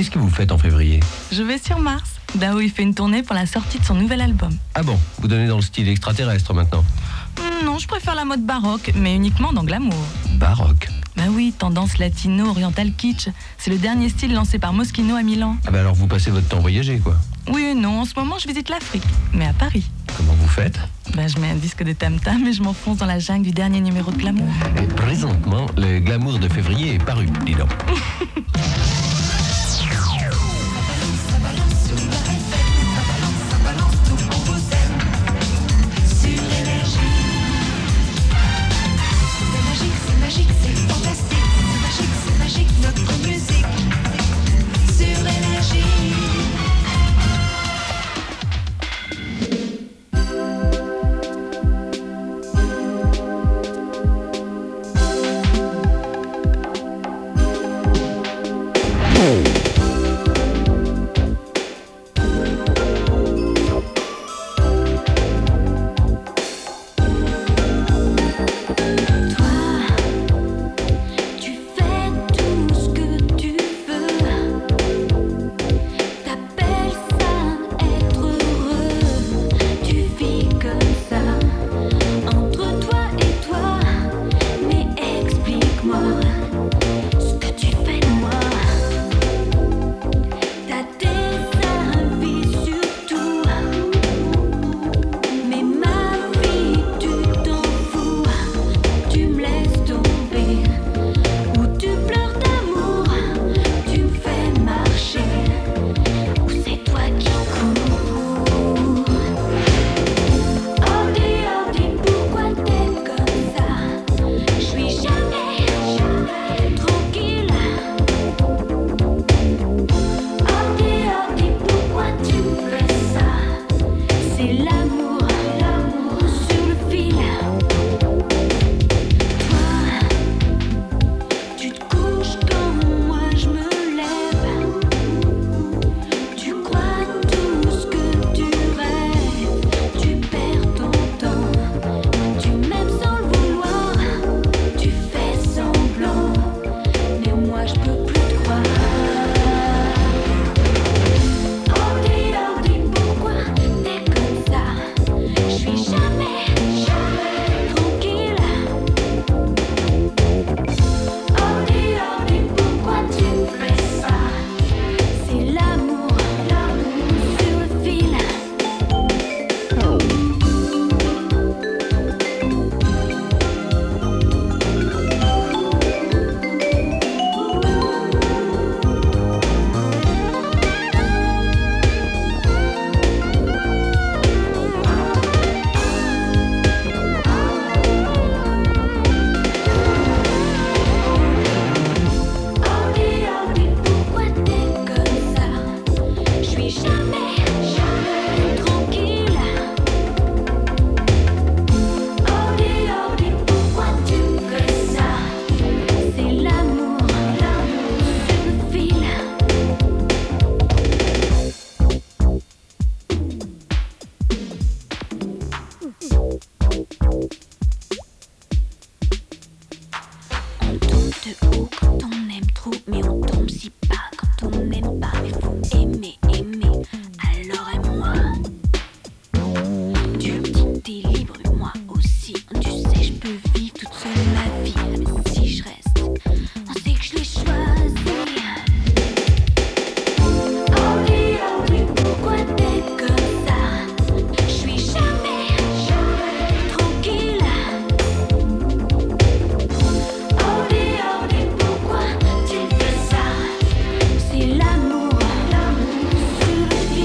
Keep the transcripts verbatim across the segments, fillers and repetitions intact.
Qu'est-ce que vous faites en février? Je vais sur Mars. Dao, il fait une tournée pour la sortie de son nouvel album. Ah bon, vous donnez dans le style extraterrestre maintenant? Non, je préfère la mode baroque, mais uniquement dans Glamour. Baroque? Bah oui, tendance latino-oriental kitsch. C'est le dernier style lancé par Moschino à Milan. Ah bah alors vous passez votre temps à voyager, quoi. Oui et non, en ce moment je visite l'Afrique, mais à Paris. Comment vous faites? Bah je mets un disque de tam-tam et je m'enfonce dans la jungle du dernier numéro de Glamour. Et présentement, le Glamour de février est paru, dis donc. L'amour sur le fil.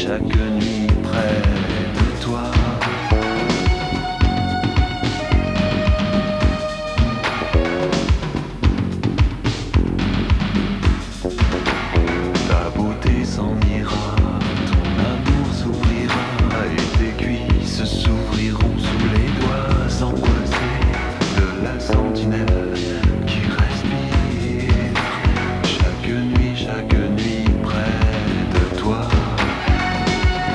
chaque nuit près de toi. Ta beauté s'en ira, ton amour s'ouvrira et tes cuisses s'ouvriront sous les doigts angoissés de la sentinelle qui respire chaque nuit, chaque nuit près de toi.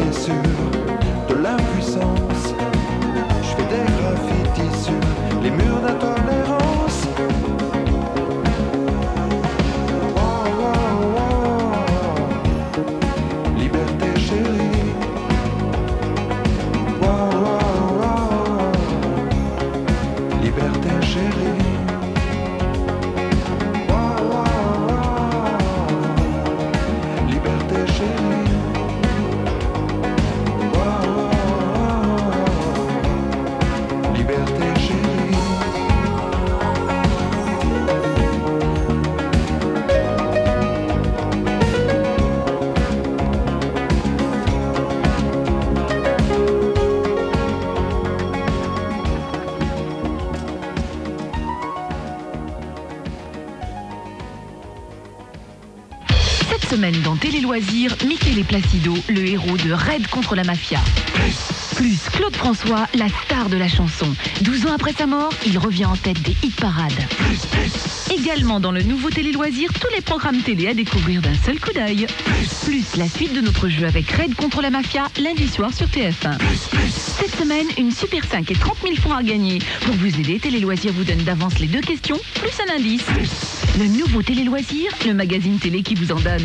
blessure, de l'impuissance. Je fais des graffitis sur les murs d'intolérance. Oh, oh, oh. Liberté chérie. Oh, oh, oh. Liberté chérie. Oh, oh, oh. Liberté chérie. Cette semaine dans Télé Loisirs, Michele Placido, le héros de Raid contre la mafia. Plus Claude François, la star de la chanson. douze ans après sa mort, il revient en tête des hit-parades. Également dans le nouveau Télé Loisirs, tous les programmes télé à découvrir d'un seul coup d'œil. Plus la suite de notre jeu avec Raid contre la mafia, lundi soir sur T F un. Cette semaine, une Super cinq et trente mille francs à gagner. Pour vous aider, Télé Loisirs vous donne d'avance les deux questions, plus un indice. Le nouveau Télé Loisirs, le magazine télé qui vous en donne.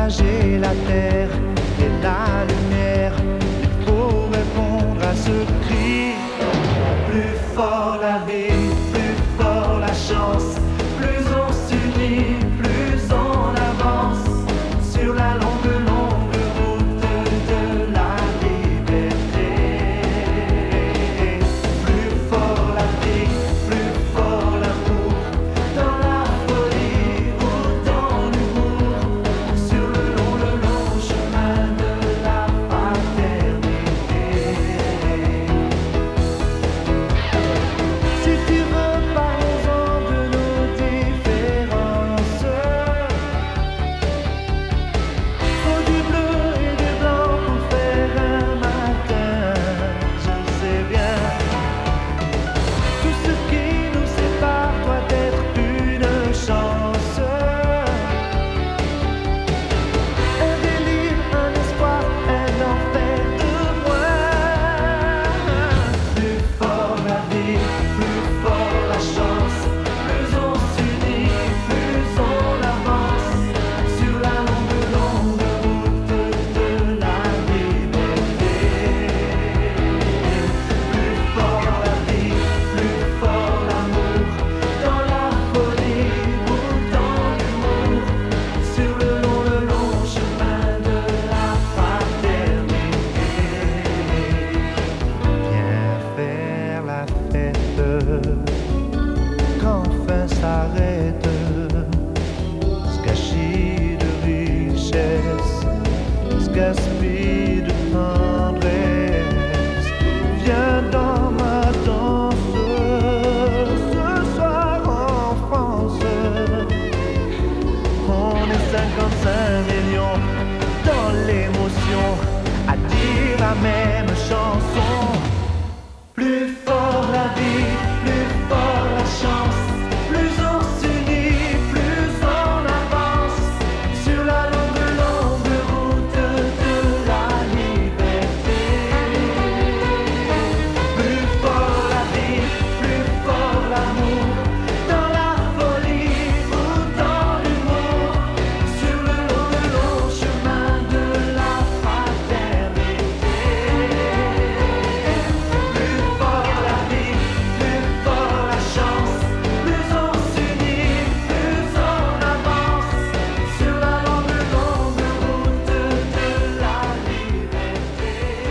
partager la terre et la lumière. Il faut répondre à ce cri. Plus fort la vie, plus fort la chance. Plus on s'unit, plus on avance sur la longue, longue route de la liberté. Plus fort la vie, plus fort l'amour, dans la folie ou dans l'humour, sur le long, le long chemin de la fraternité. Si tu veux, parlons-en de nos différences. Faut du bleu et du blanc pour faire un matin, je le sais bien. Tout ce qui nous sépare doit être une chance. Un délire, un espoir, un enfer de moins. Plus fort la vie, plus fort la chance. Plus on s'unit, plus on avance sur la longue, longue route de la liberté. Plus fort la vie, plus fort l'amour, dans la folie ou dans l'humour, sur le long, le long chemin de la fraternité. Viens faire la fête quand fin s'arrête, ce gâchis de richesse, ce gaspille de tendresse. Viens dans ma danse ce soir en France. On est cinquante-cinq millions dans l'émotion à dire la même chanson. Plus fort la vie, plus fort la chance. Plus on s'unit, plus on avance sur la longue, longue route de la liberté. Plus fort la vie, plus fort l'amour, dans la folie ou dans l'humour, sur le long, le long chemin de la fraternité. Plus fort la vie, plus fort la chance. Plus on s'unit, plus on avance sur la longue, longue route de la liberté.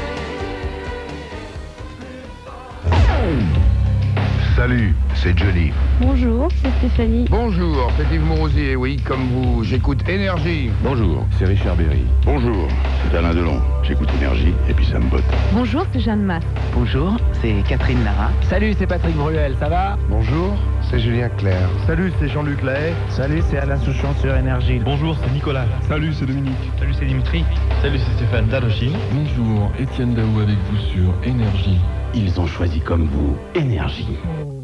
Salut, c'est Johnny. Bonjour, c'est Stéphanie. Bonjour, c'est Yves Morosi, et oui, comme vous, j'écoute Énergie. Bonjour, c'est Richard Berry. Bonjour, c'est Alain Delon. J'écoute Énergie et puis ça me botte. Bonjour, c'est Jeanne Masse. Bonjour, c'est Catherine Lara. Salut, c'est Patrick Bruel, ça va? Bonjour, c'est Julien Clerc. Salut, c'est Jean-Luc Lahaye. Salut, c'est Alain Souchon sur Énergie. Bonjour, c'est Nicolas. Salut, c'est Dominique. Salut, c'est Dimitri. Salut, c'est Stéphane Dadoshi. Bonjour, Étienne Daou avec vous sur Énergie. Ils ont choisi comme vous Énergie.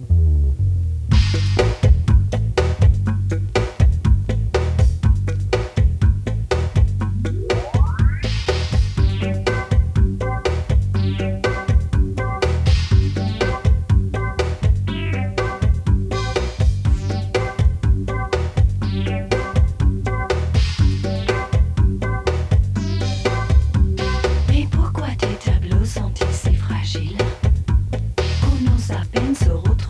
Mais pourquoi tes tableaux sont-ils si fragiles? Qu'on ose à peine se retrouver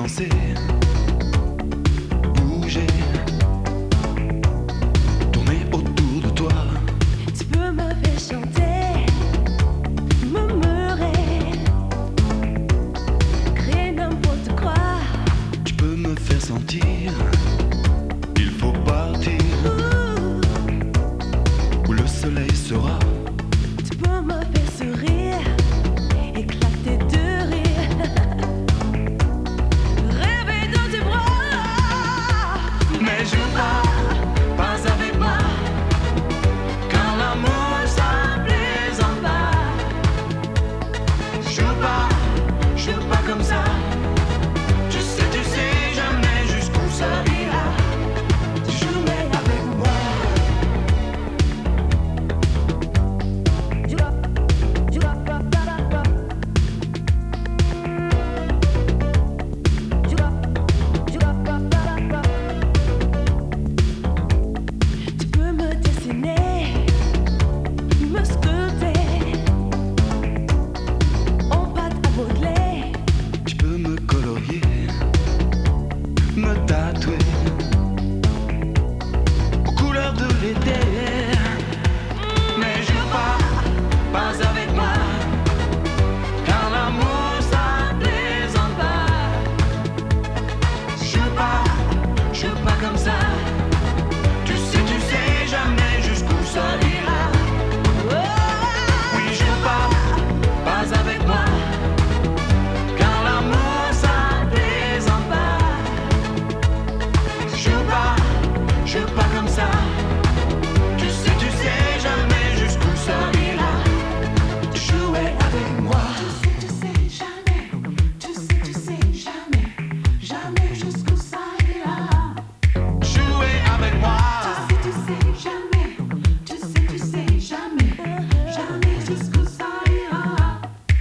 danser, bouger, tourner autour de toi. Tu peux me faire chanter, murmurer, créer n'importe quoi. Tu peux me faire sentir, il faut partir, Ouh. Où le soleil sera. Tu peux me faire sourire, éclater de rire, rêver dans tes bras. Mais joue pas, pas avec moi, car l'amour ça plaisante pas. Joue pas, joue pas comme ça. Tu sais, tu sais jamais jusqu'où ça ira. Jouer avec moi. Joue, joue, pa, pa, pa, pa. Joue, joue, pa, pa, pa, pa. Tu peux me dessiner, me sculpter, en pâte aveuglée. Tu peux me colorier, me tatouer aux couleurs de l'été. Mais joue pas, pas avec moi, car l'amour ça plaisante pas. Joue pas, joue pas comme ça. Tu sais, tu sais jamais jusqu'où ça ira. Oui, joue pas, pas avec moi, car l'amour ça plaisante pas. Joue pas, joue pas comme ça. Tu sais, tu sais jamais jusqu'où ça ira. Jouer avec moi. Tu sais jamais, tu sais, tu sais jamais, jamais jusqu'où ça ira. Jouer avec moi. Tu sais jamais, tu sais, tu sais jamais, jamais jusqu'où ça ira.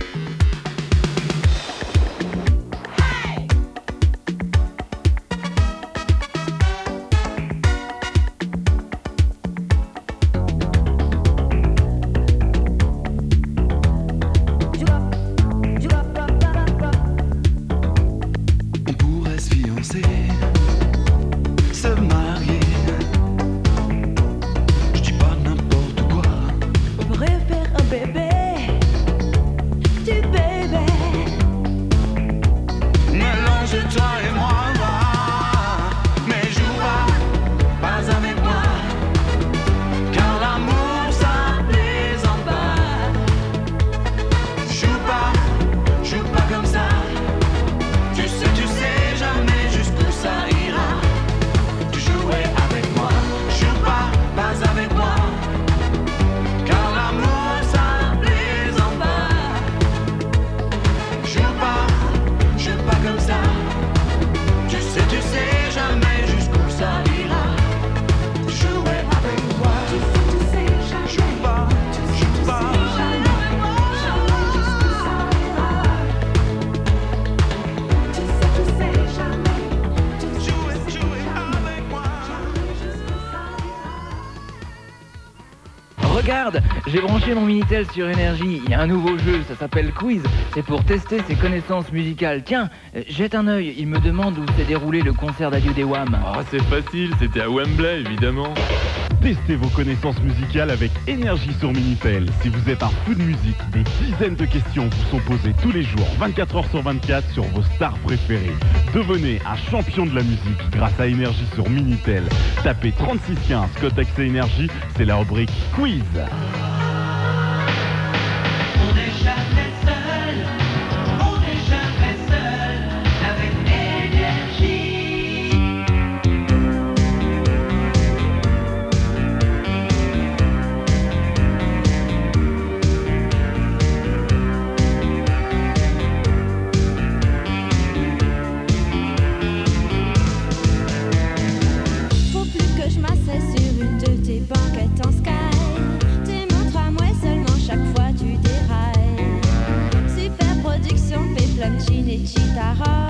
On pourrait se fiancer, se marier. Je dis pas n'importe quoi. On pourrait faire un bébé, du bébé. Mélange toi et moi. Mais joue pas, pas avec moi, car l'amour ça plaisante pas. Joue pas, joue pas comme ça. Tu sais, tu sais jamais jusqu'où ça ira. Tu jouais avec moi. Joue pas, pas avec moi, car l'amour ça plaisante pas. Joue pas, joue pas comme ça. Tu sais, tu sais jamais jusqu'où ça ira. Jouer avec moi. Tu sais, tu sais jamais, Joue pas, joue pas. jamais jusqu'où ça ira. Tu sais, tu sais jamais, tu sais, Jouer, tu sais jouer jamais, avec moi. jusqu'où ça ira. Regarde, j'ai branché mon Minitel sur Énergie. Il y a un nouveau jeu, ça s'appelle Quiz. C'est pour tester ses connaissances musicales. Tiens, euh, jette un œil. Il me demande où s'est déroulé le concert d'adieu des Wham. Ah, c'est facile, c'était à Wembley, évidemment. Testez vos connaissances musicales avec Énergie sur Minitel. Si vous êtes un fou de musique, des dizaines de questions vous sont posées tous les jours, vingt-quatre heures sur vingt-quatre, sur vos stars préférées. Devenez un champion de la musique grâce à Énergie sur Minitel. Tapez trente-six quinze, code accès Énergie, c'est la rubrique Quiz. On n'est jamais seul, on n'est jamais seul avec Énergie. Faut plus que je m'asseye sur une de tes banquettes en sky. Tu montres à moi seulement chaque fois tu dérailles. Super production, péplum, chin et chitara.